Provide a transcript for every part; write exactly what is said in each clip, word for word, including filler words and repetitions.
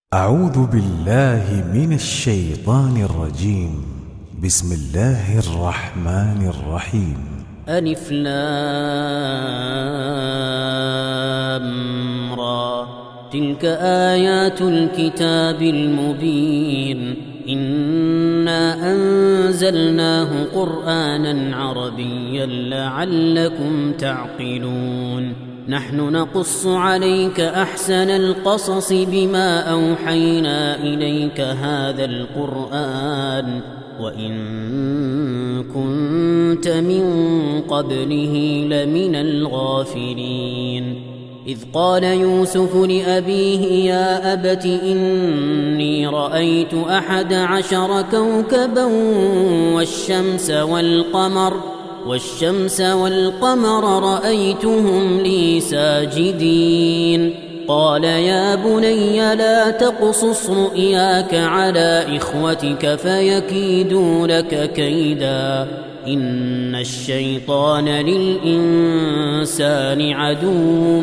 أعوذ بالله من الشيطان الرجيم. بسم الله الرحمن الرحيم. ألف لام را تلك آيات الكتاب المبين إنا أنزلناه قرآنا عربيا لعلكم تعقلون نحن نقص عليك أحسن القصص بما أوحينا إليك هذا القرآن وإن كنت من قبله لمن الغافلين إذ قال يوسف لأبيه يا أبت إني رأيت أحد عشر كوكبا والشمس والقمر والشمس والقمر رأيتهم لي ساجدين قال يا بني لا تقصص رؤياك على إخوتك فيكيدوا لك كيدا إن الشيطان للإنسان عدو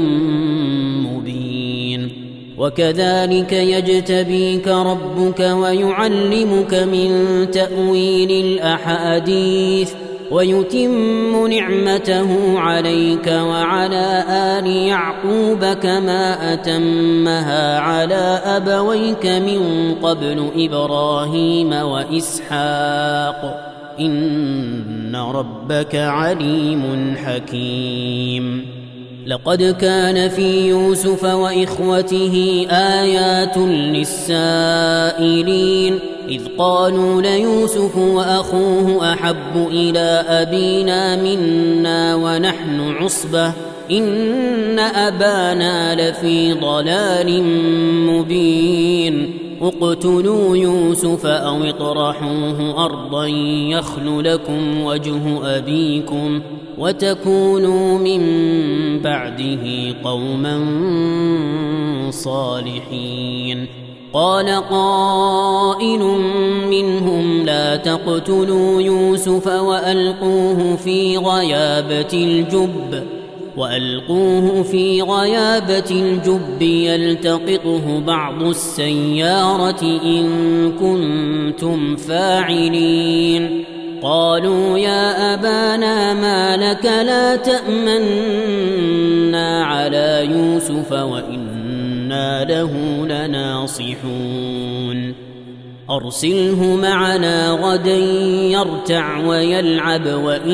مبين وكذلك يجتبيك ربك ويعلمك من تأويل الأحاديث ويتم نعمته عليك وعلى آل يعقوب كما أتمها على أبويك من قبل إبراهيم وإسحاق إن ربك عليم حكيم لقد كان في يوسف وإخوته آيات للسائلين إذ قالوا ليوسف وأخوه أحب إلى أبينا منا ونحن عصبة إن أبانا لفي ضلال مبين اقتلوا يوسف أو اطرحوه أرضا يخل لكم وجه أبيكم وتكونوا من بعده قوما صالحين قال قائل منهم لا تقتلوا يوسف وألقوه في غيابة الجب وألقوه في غيابة الجب يلتقطه بعض السيارة إن كنتم فاعلين قالوا يا أبانا ما لك لا تأمنا على يوسف وإنا له لناصحون أرسله معنا غدا يرتع ويلعب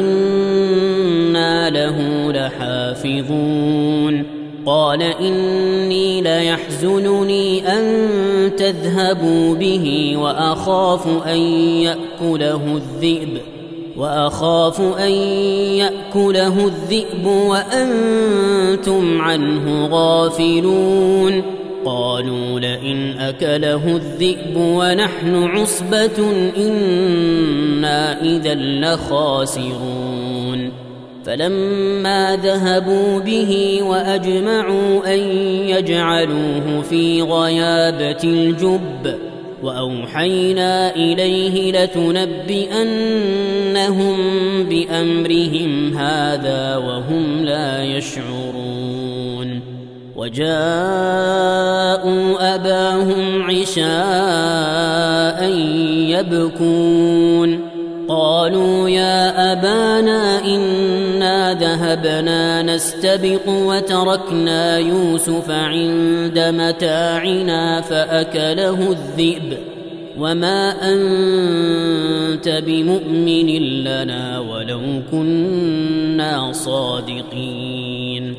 وإنا له لحافظون قال إني ليحزنني أن تذهبوا به وأخاف أن يأكله الذئب وأخاف أن يأكله الذئب وأنتم عنه غافلون قالوا لئن أكله الذئب ونحن عصبة إنا إذا لخاسرون فلما ذهبوا به وأجمعوا أن يجعلوه في غيابة الجب وأوحينا إليه لتنبئنهم بأمرهم هذا وهم لا يشعرون وجاءوا أباهم عشاء يبكون قالوا يا أبانا إنا ذهبنا نستبق وتركنا يوسف عند متاعنا فأكله الذئب وما أنت بمؤمن لنا ولو كنا صادقين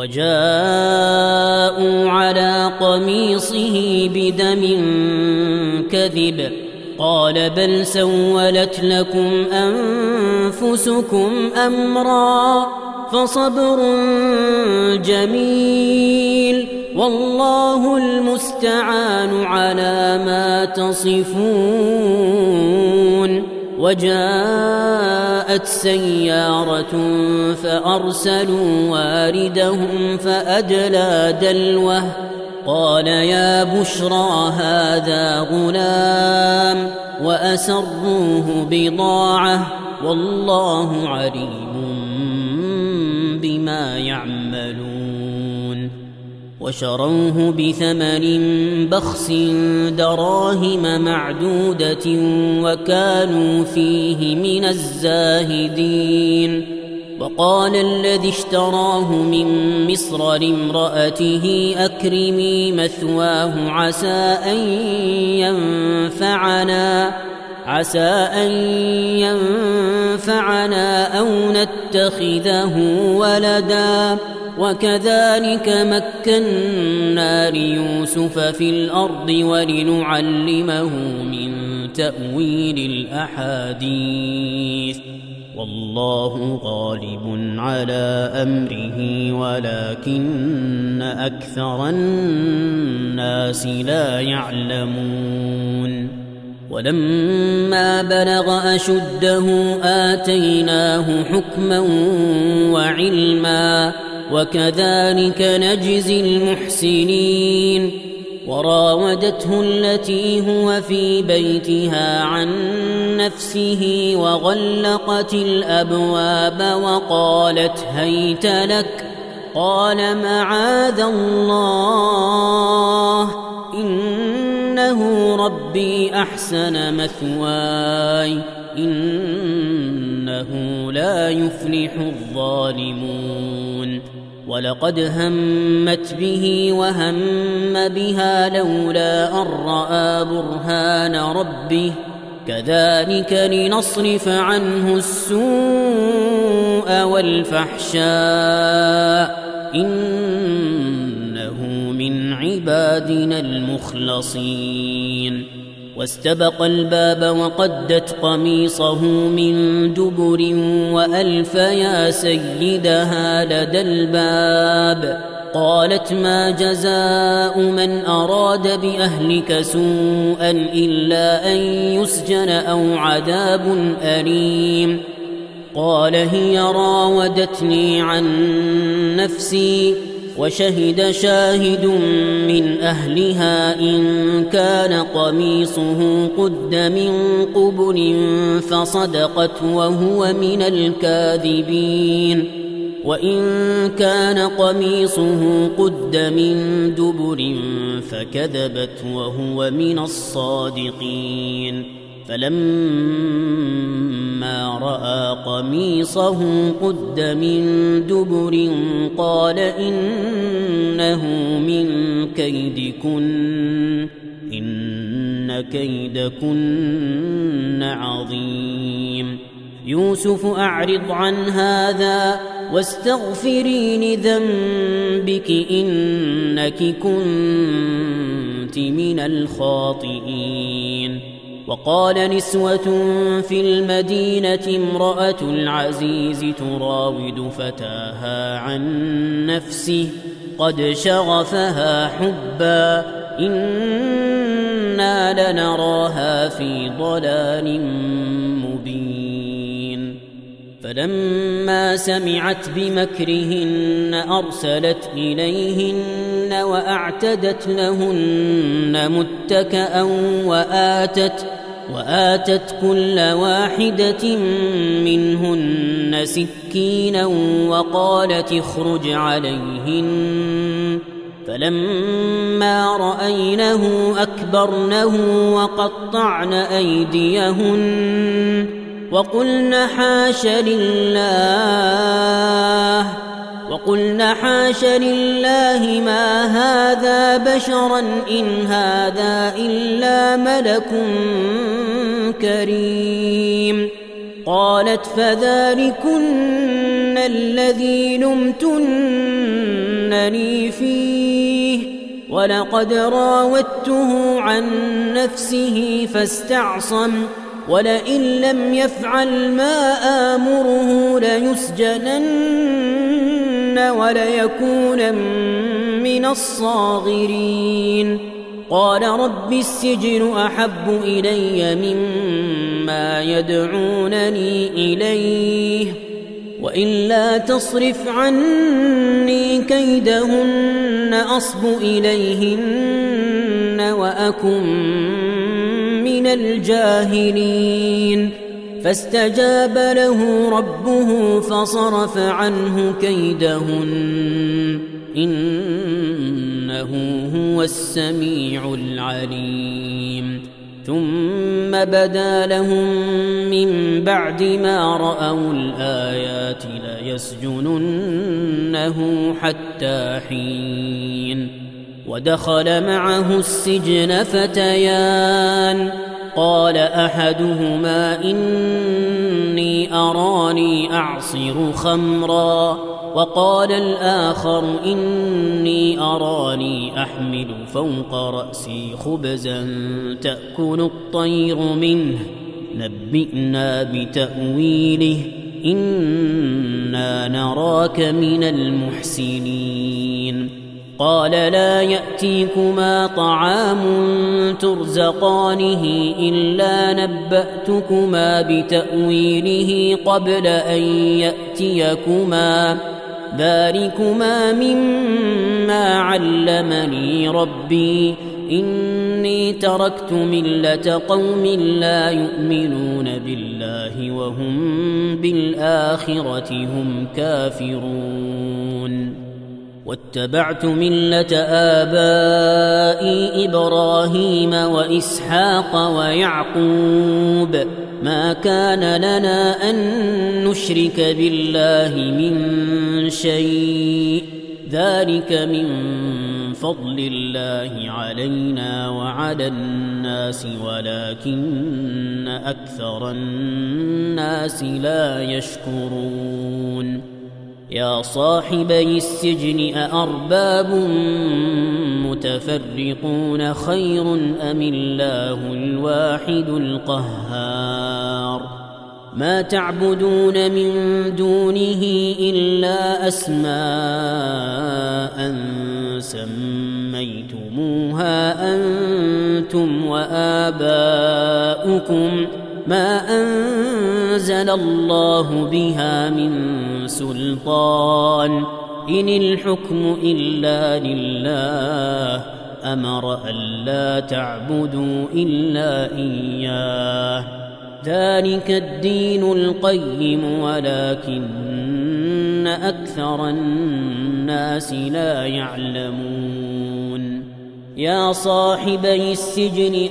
وجاءوا على قميصه بدم كذب قال بل سولت لكم أنفسكم أمرا فصبر جميل والله المستعان على ما تصفون وجاءت سيارة فأرسلوا واردهم فأدلى دلوه قال يا بشرى هذا غلام وأسروه بضاعة والله عليم بما يعملون وشروه بثمن بخس دراهم معدودة وكانوا فيه من الزاهدين. وقال الذي اشتراه من مصر لامرأته أكرمي مثواه عسى أن ينفعنا عسى أن ينفعنا أو نتخذه ولدا وكذلك مكنا ليوسف في الأرض ولنعلمه من تأويل الأحاديث والله غالب على أمره ولكن أكثر الناس لا يعلمون. ولما بلغ أشده آتيناه حكما وعلما وكذلك نجزي المحسنين. وراودته التي هو في بيتها عن نفسه وغلقت الأبواب وقالت هيت لك قال معاذ الله إنه ربي أحسن مثواي إنه لا يفلح الظالمون. ولقد همت به وهم بها لولا أن رأى برهان ربه كذلك لنصرف عنه السوء والفحشاء إنه من عبادنا المخلصين. واستبق الباب وقدت قميصه من دبر وألف يا سيدها لدى الباب قالت ما جزاء من أراد بأهلك سوءا إلا أن يسجن أو عذاب أليم. قال هي راودتني عن نفسي وشهد شاهد من أهلها إن كان قميصه قد من قبل فصدقت وهو من الكاذبين وإن كان قميصه قد من دبر فكذبت وهو من الصادقين. فلما رأى قميصه قد من دبر قال إنه من كيدكن إن كيدكن عظيم. يوسف أعرض عن هذا واستغفري لذنبك إنك كنت من الخاطئين. وقال نسوة في المدينة امرأة العزيز تراود فتاها عن نفسه قد شغفها حبا إنا لنراها في ضلال مبين. فلما سمعت بمكرهن أرسلت إليهن وأعتدت لهن متكأ وآتت وآتت كل واحدة منهن سكينا وقالت اخرج عليهن. فلما رأينه أكبرنه وقطعن أيديهن وقلن حاش لله وقلن حاش لله ما هذا بشرا إن هذا إلا ملك كريم. قالت فذلكن الذي لمتنني فيه ولقد راودته عن نفسه فاستعصم ولئن لم يفعل ما آمره ليسجنن وليكون من الصاغرين. قال رب السجن أحب إلي مما يدعونني إليه وإلا تصرف عني كيدهن أصب إليهن وأكن من الجاهلين. فاستجاب له ربه فصرف عنه كيدهن إن إنه هو السميع العليم ثم بدا لهم من بعد ما رأوا الآيات ليسجننه حتى حين ودخل معه السجن فتيان قال أحدهما إني أراني أعصر خمرا وقال الآخر إني أراني أحمل فوق رأسي خبزا تأكل الطير منه نبئنا بتأويله إنا نراك من المحسنين قال لا يأتيكما طعام ترزقانه إلا نبأتكما بتأويله قبل أن يأتيكما ذلكما مما علمني ربي إني تركت ملة قوم لا يؤمنون بالله وهم بالآخرة هم كافرون واتبعت ملة آبائي إبراهيم وإسحاق ويعقوب ما كان لنا أن نشرك بالله من شيء ذلك من فضل الله علينا وعلى الناس ولكن أكثر الناس لا يشكرون يا صاحبي السجن أأرباب متفرقون خير أم الله الواحد القهار ما تعبدون من دونه إلا أسماء سميتموها أنتم وآباؤكم ما أنزل الله بها من سلطان إن الحكم إلا لله أمر ألا تعبدوا إلا إياه ذلك الدين القيم ولكن أكثر الناس لا يعلمون يا صاحبي السجن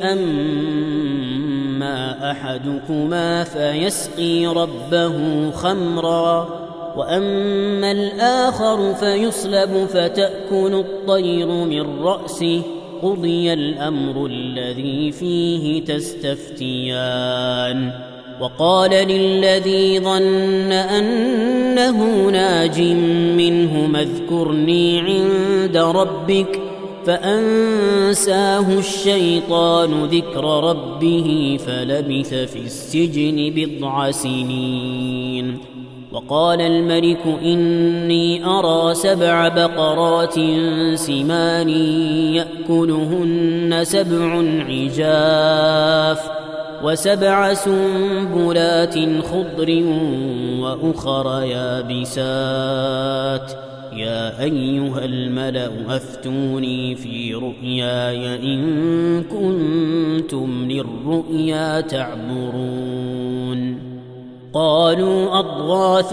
أما أحدكما فيسقي ربه خمرا وأما الآخر فيصلب فتأكل الطير من رأسه قضي الأمر الذي فيه تستفتيان وقال للذي ظن أنه ناج منهما اذكرني عند ربك فأنساه الشيطان ذكر ربه فلبث في السجن بضع سنين وقال الملك إني أرى سبع بقرات سمان يأكلهن سبع عجاف وسبع سنبلات خضر وأخر يابسات يا أيها الملأ أفتوني في رؤياي إن كنتم للرؤيا تعبرون قالوا أضغاث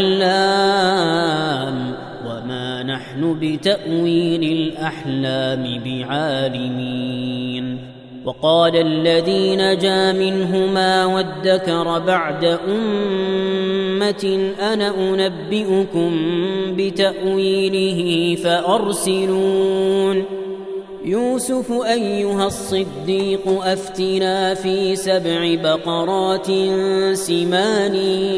أحلام وما نحن بتأويل الأحلام بعالمين وقال الذي نجا منهما وادكر بعد أمة أنا أنبئكم بتأويله فأرسلون يوسف أيها الصديق أفتنا في سبع بقرات سمان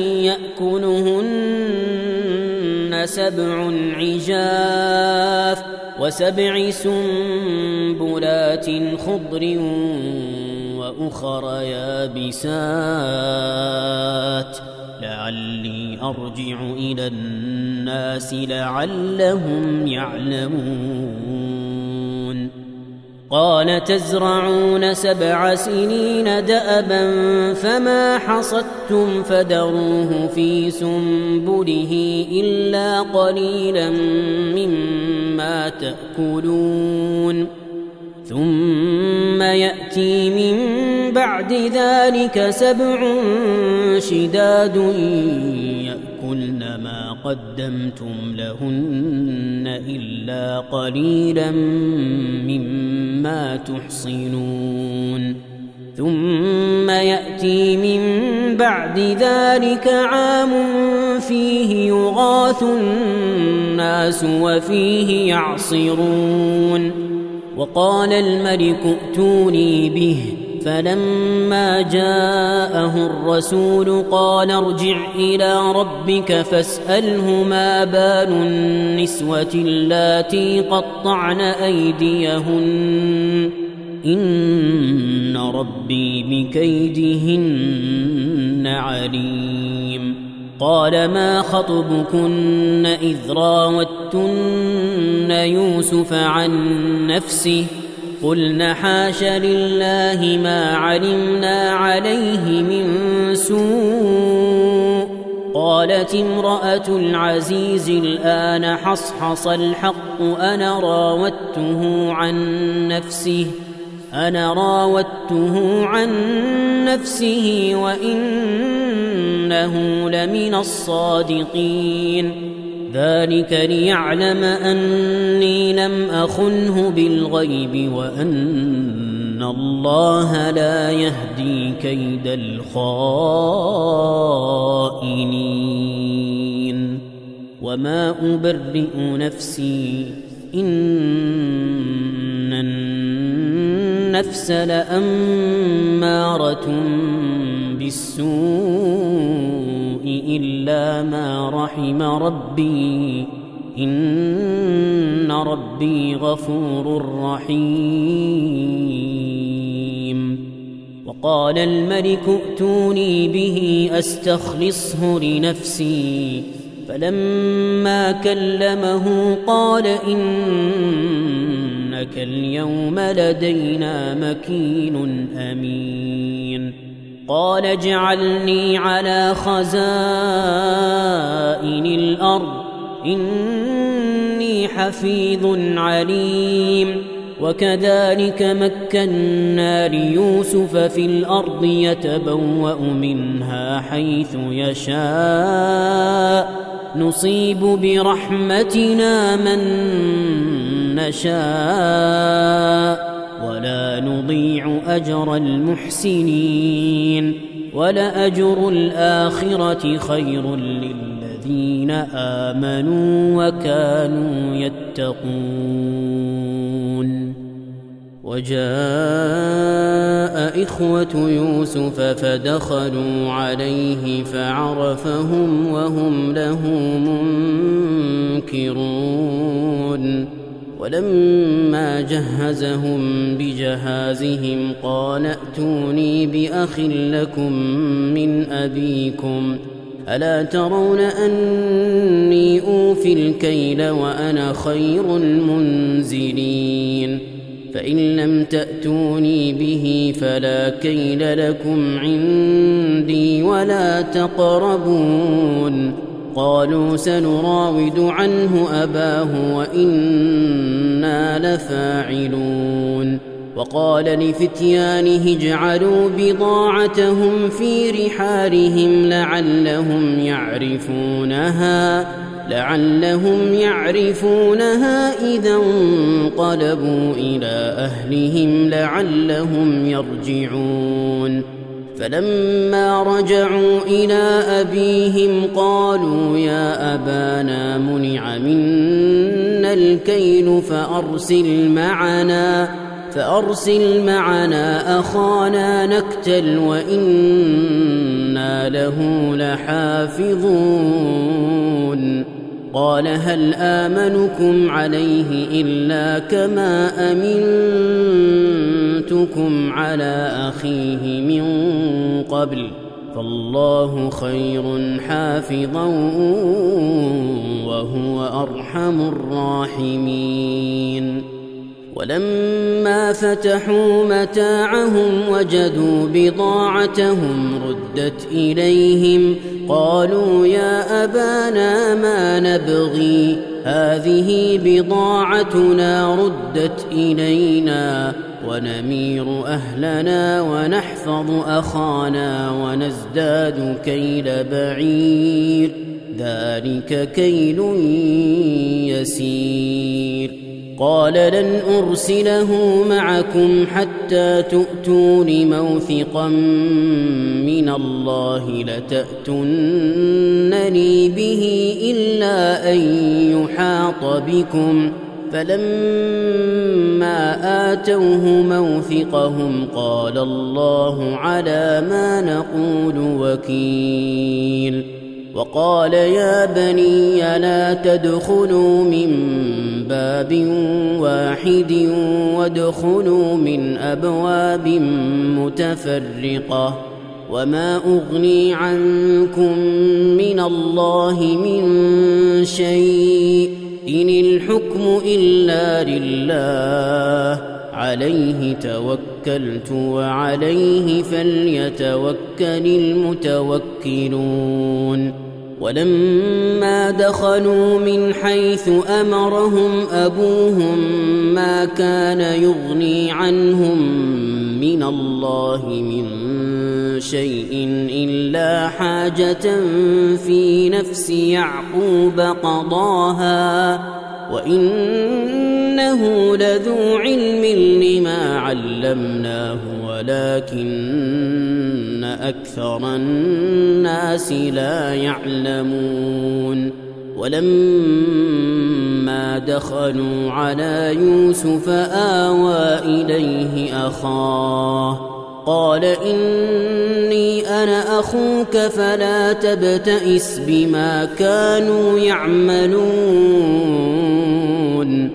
يأكلهن سبع عجاف وسبع سنبلات خضر وأخر يابسات لعلي أرجع إلى الناس لعلهم يعلمون قال تزرعون سبع سنين دأبا فما حصدتم فذروه في سنبله إلا قليلا مما تأكلون ثم يأتي من بعد ذلك سبع شداد يأكلون لتبدلن ما قدمتم لهن إلا قليلا مما تحصنون ثم يأتي من بعد ذلك عام فيه يغاث الناس وفيه يعصرون وقال الملك ائتوني به فلما جاءه الرسول قال ارجع إلى ربك فاسأله ما بال النسوة اللاتي قطعن أيديهن إن ربي بكيدهن عليم قال ما خطبكن إذ راوتن يوسف عن نفسه قلن حاش لله ما علمنا عليه من سوء قالت امرأة العزيز الآن حصحص الحق أنا راودته عن نفسه أنا راودته عن نفسه وإنه لمن الصادقين ذلك ليعلم أني لم أخنه بالغيب وأن الله لا يهدي كيد الخائنين وما أبرئ نفسي إن النفس لأمارة بالسوء إلا ما رحم ربي إن ربي غفور رحيم وقال الملك ائتوني به أستخلصه لنفسي فلما كلمه قال إنك اليوم لدينا مكين أمين قال اجعلني على خزائن الأرض إني حفيظ عليم وكذلك مكنا ليوسف في الأرض يتبوأ منها حيث يشاء نصيب برحمتنا من نشاء ولا نضيع أجر المحسنين ولأجر الآخرة خير للذين آمنوا وكانوا يتقون وجاء إخوة يوسف فدخلوا عليه فعرفهم وهم له منكرون ولما جهزهم بجهازهم قال ائتوني بأخ لكم من أبيكم ألا ترون أني أوفي الكيل وأنا خير المنزلين فإن لم تأتوني به فلا كيل لكم عندي ولا تقربون قالوا سنراود عنه أباه وإنا لفاعلون وقال لفتيانه اجعلوا بضاعتهم في رحالهم لعلهم يعرفونها لعلهم يعرفونها إذا انقلبوا إلى أهلهم لعلهم يرجعون فلما رجعوا إلى أبيهم قالوا يا أبانا منع منا الكيل فأرسل معنا فأرسل معنا أخانا نكتل وإنا له لحافظون قال هل آمنكم عليه إلا كما أمنتكم على أخيه من قبل فالله خير حافظا وهو أرحم الراحمين ولما فتحوا متاعهم وجدوا بضاعتهم ردت إليهم قالوا يا أبانا ما نبغي هذه بضاعتنا ردت إلينا ونمير أهلنا ونحفظ أخانا ونزداد كيل بعير ذلك كيل يسير قال لن أرسله معكم حتى تؤتون موثقا من الله لتأتونني به إلا أن يحاط بكم فلما آتوه موثقهم قال الله على ما نقول وكيل وقال يا بني لا تدخلوا من باب واحد وادخلوا من أبواب متفرقة وما أغني عنكم من الله من شيء إن الحكم إلا لله عليه توكلت وعليه فليتوكل المتوكلون ولما دخلوا من حيث أمرهم أبوهم ما كان يغني عنهم من الله من شيء إلا حاجة في نفس يعقوب قضاها وإنه لذو علم لما علمناه ولكن أكثر الناس لا يعلمون ولما دخلوا على يوسف آوى إليه أخاه قال إني أنا أخوك فلا تبتئس بما كانوا يعملون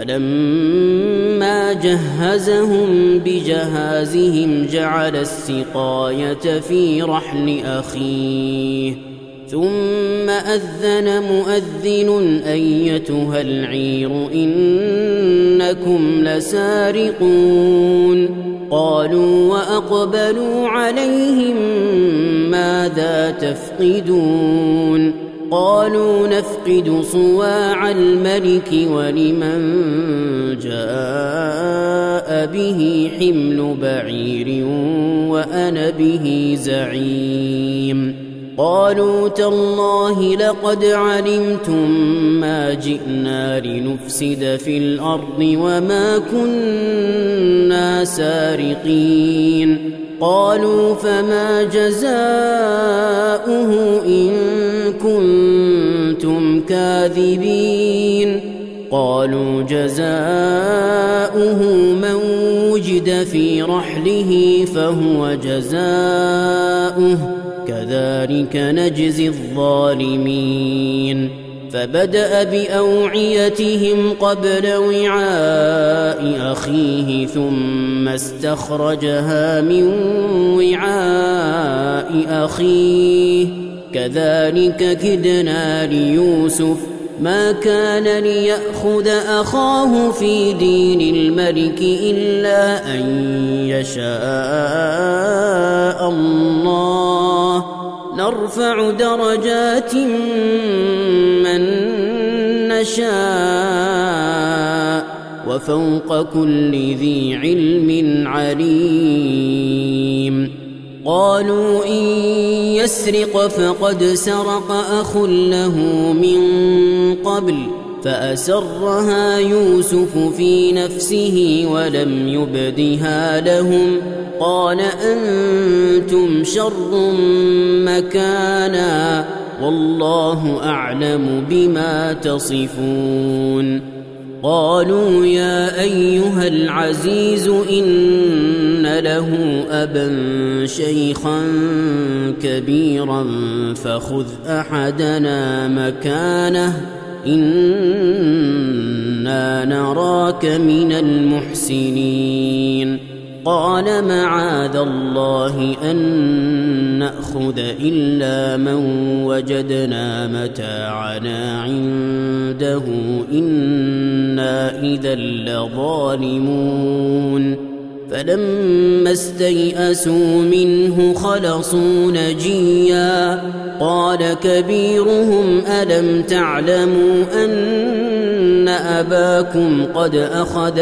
فلما جهزهم بجهازهم جعل السقاية في رحل أخيه ثم أذن مؤذن أيتها العير إنكم لسارقون قالوا وأقبلوا عليهم ماذا تفقدون قالوا نفقد صواع الملك ولمن جاء به حمل بعير وأنا به زعيم قالوا تالله لقد علمتم ما جئنا لنفسد في الأرض وما كنا سارقين قالوا فما جزاؤه إن كنتم كاذبين قالوا جزاؤه من وجد في رحله فهو جزاؤه كذلك نجزي الظالمين فبدأ بأوعيتهم قبل وعاء أخيه ثم استخرجها من وعاء أخيه كذلك كدنا ليوسف ما كان ليأخذ أخاه في دين الملك إلا أن يشاء الله نرفع درجات من نشاء وفوق كل ذي علم عليم قالوا إن يسرق فقد سرق أخ له من قبل فأسرها يوسف في نفسه ولم يبدها لهم قال أنتم شر مكانا والله أعلم بما تصفون قالوا يا أيها العزيز إن له أبا شيخا كبيرا فخذ أحدنا مكانه إنا نراك من المحسنين قال معاذ الله أن نأخذ إلا من وجدنا متاعنا عنده إنا إذا لظالمون فلما استيئسوا منه خلصوا نجيا قال كبيرهم ألم تعلموا أن أباكم قد أخذ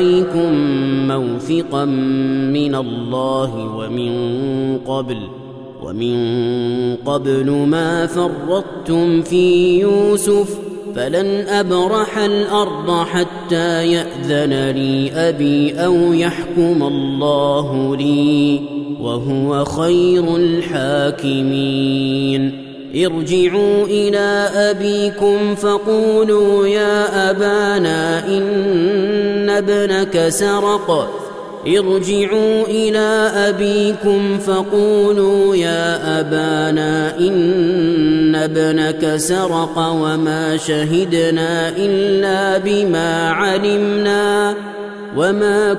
عليكم موثقا من الله ومن قبل ومن قبل ما فرطتم في يوسف فلن أبرح الأرض حتى يأذن لي أبي أو يحكم الله لي وهو خير الحاكمين ارجعوا إلى أبيكم فقولوا يا أبانا إن ابنك سرق ارجعوا إلى أبيكم فقولوا يا أبانا إن ابنك سرق وما شهدنا إلا بما علمنا وما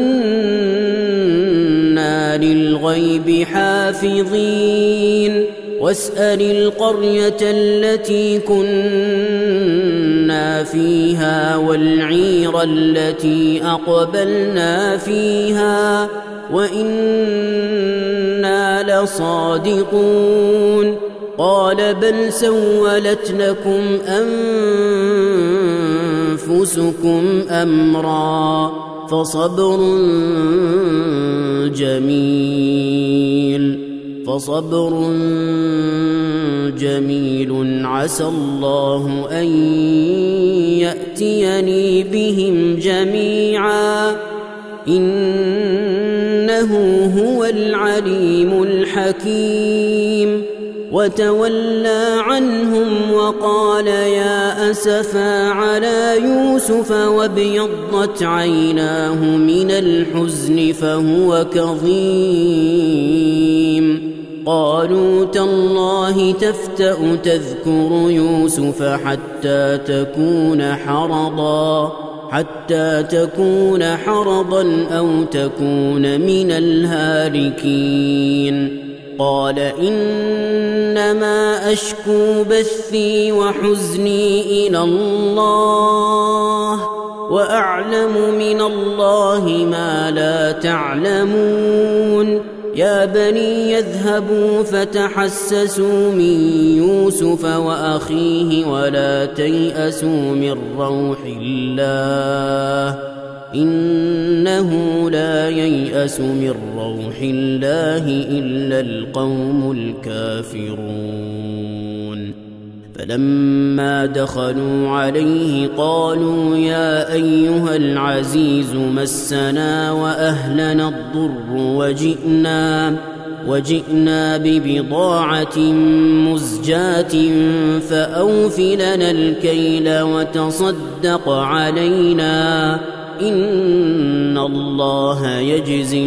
كنا للغيب حافظين واسأل القرية التي كنا فيها والعير التي أقبلنا فيها وإنا لصادقون قال بل سولت لكم أنفسكم أمرا فصبر جميل فصبر جميل عسى الله أن يأتيني بهم جميعا إنه هو العليم الحكيم وتولى عنهم وقال يا أسفا على يوسف وابيضت عيناه من الحزن فهو كظيم قالوا تالله تفتأ تذكر يوسف حتى تكون حرضا حتى تكون حرضا أو تكون من الهالكين قال إنما أشكو بثي وحزني إلى الله وأعلم من الله ما لا تعلمون يا بني يذهبوا فتحسسوا من يوسف وأخيه ولا تيأسوا من روح الله إنه لا ييأس من روح الله إلا القوم الكافرون فلما دخلوا عليه قالوا يا أيها العزيز مسنا وأهلنا الضر وجئنا وجئنا ببضاعة مزجاة فأوف لنا الكيل وتصدق علينا إن الله يجزي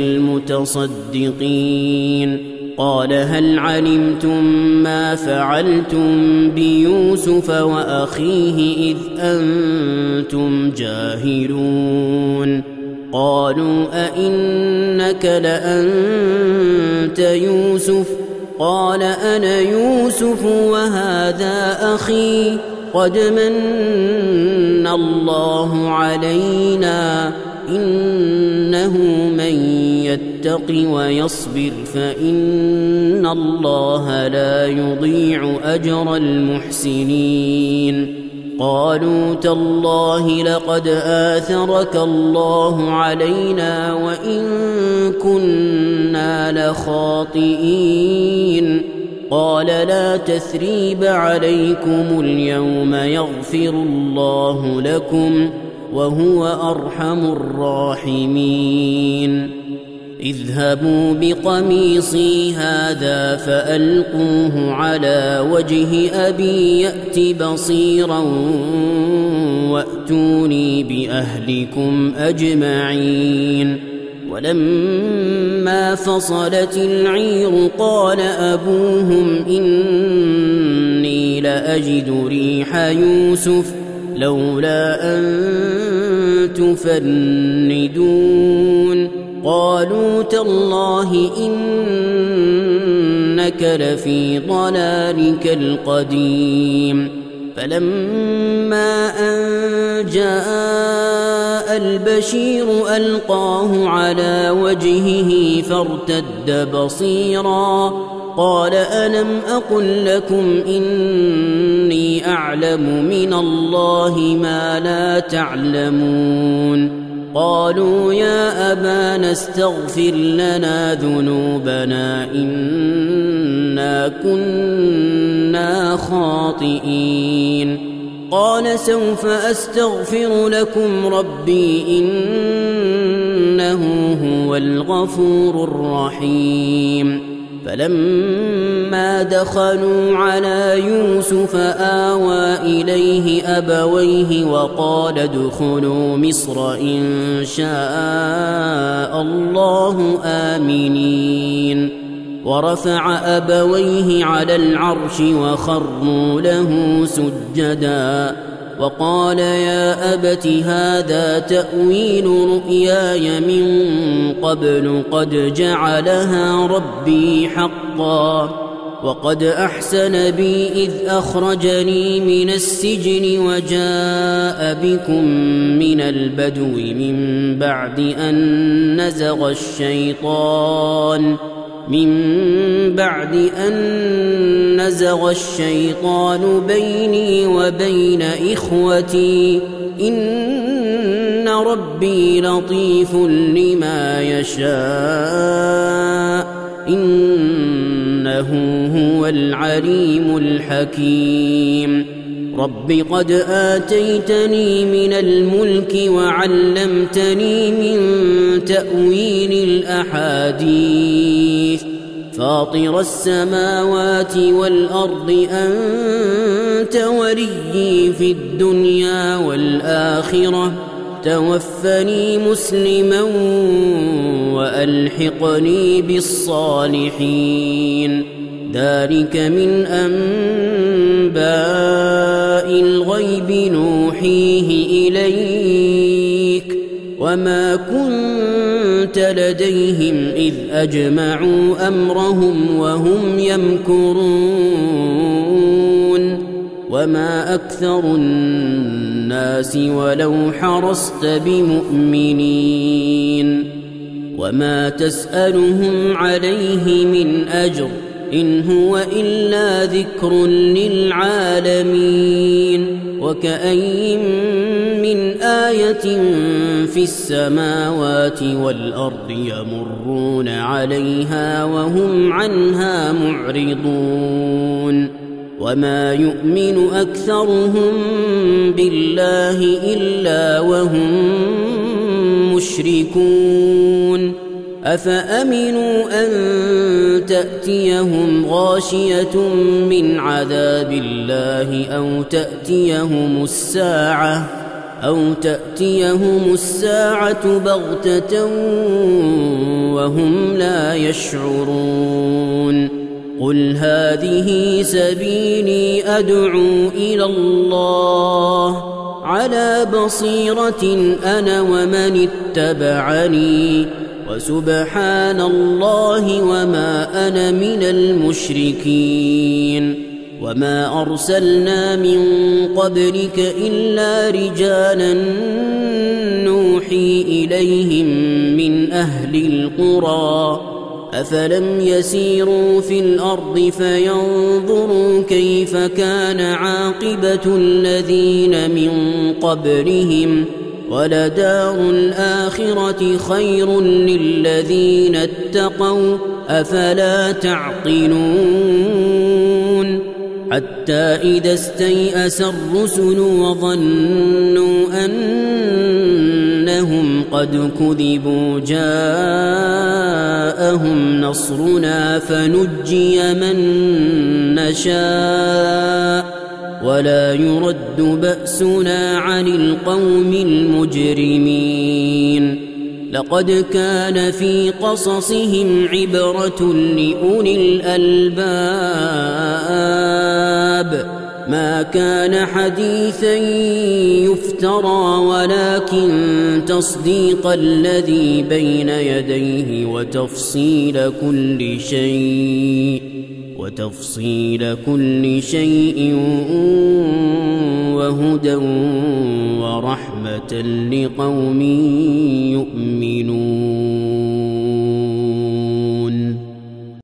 المتصدقين قال هل علمتم ما فعلتم بيوسف وأخيه إذ أنتم جاهلون قالوا أئنك لأنت يوسف قال أنا يوسف وهذا أخي قد من الله علينا إنه من يتق ويصبر فإن الله لا يضيع أجر المحسنين قالوا تالله لقد آثرك الله علينا وإن كنا لخاطئين قال لا تثريب عليكم اليوم يغفر الله لكم وهو أرحم الراحمين اذهبوا بقميصي هذا فألقوه على وجه أبي يأت بصيرا وأتوني بأهلكم أجمعين ولما فصلت العير قال أبوهم إني لأجد ريح يوسف لولا أن تفندون قالوا تالله إنك لفي ضلالك القديم فلما أن جاء البشير ألقاه على وجهه فارتد بصيرا قال ألم أقل لكم إني أعلم من الله ما لا تعلمون قالوا يا أبانا استغفر لنا ذنوبنا إنا كنا خاطئين قال سوف أستغفر لكم ربي إنه هو الغفور الرحيم فلما دخلوا على يوسف آوى إليه أبويه وقال ادخلوا مصر إن شاء الله آمنين ورفع أبويه على العرش وخروا له سجدا وقال يا أبت هذا تأويل رؤياي من قبل قد جعلها ربي حقا وقد أحسن بي إذ أخرجني من السجن وجاء بكم من البدو من بعد أن نزغ الشيطان من بعد أن نزغ الشيطان بيني وبين إخوتي إن ربي لطيف لما يشاء إنه هو العليم الحكيم رب قد آتيتني من الملك وعلمتني من تأويل الأحاديث فاطر السماوات والأرض أنت وليي في الدنيا والآخرة توفني مسلما وألحقني بالصالحين ذلك من أنباء الغيب نوحيه إليك وما كنت لديهم إذ أجمعوا أمرهم وهم يمكرون وما أكثر الناس ولو حرصت بمؤمنين وما تسألهم عليه من أجر إن هو إلا ذكر للعالمين وكأين من آية في السماوات والأرض يمرون عليها وهم عنها معرضون وما يؤمن أكثرهم بالله إلا وهم مشركون أفأمنوا أن تأتيهم غاشية من عذاب الله أو تأتيهم الساعة أو تأتيهم الساعة بغتة وهم لا يشعرون قل هذه سبيلي أدعو إلى الله على بصيرة أنا ومن اتبعني وسبحان الله وما أنا من المشركين وما أرسلنا من قبلك إلا رجالا نوحي إليهم من أهل القرى أفلم يسيروا في الأرض فينظروا كيف كان عاقبة الذين من قبلهم ولدار الآخرة خير للذين اتقوا أفلا تعقلون حتى إذا استيأس الرسل وظنوا أنهم قد كذبوا جاءهم نصرنا فنجي من نشاء ولا يرد بأسنا عن القوم المجرمين لقد كان في قصصهم عبرة لأولي الألباب ما كان حديثا يفترى ولكن تصديق الذي بين يديه وتفصيل كل شيء وتفصيل كل شيء وهدى ورحمة لقوم يؤمنون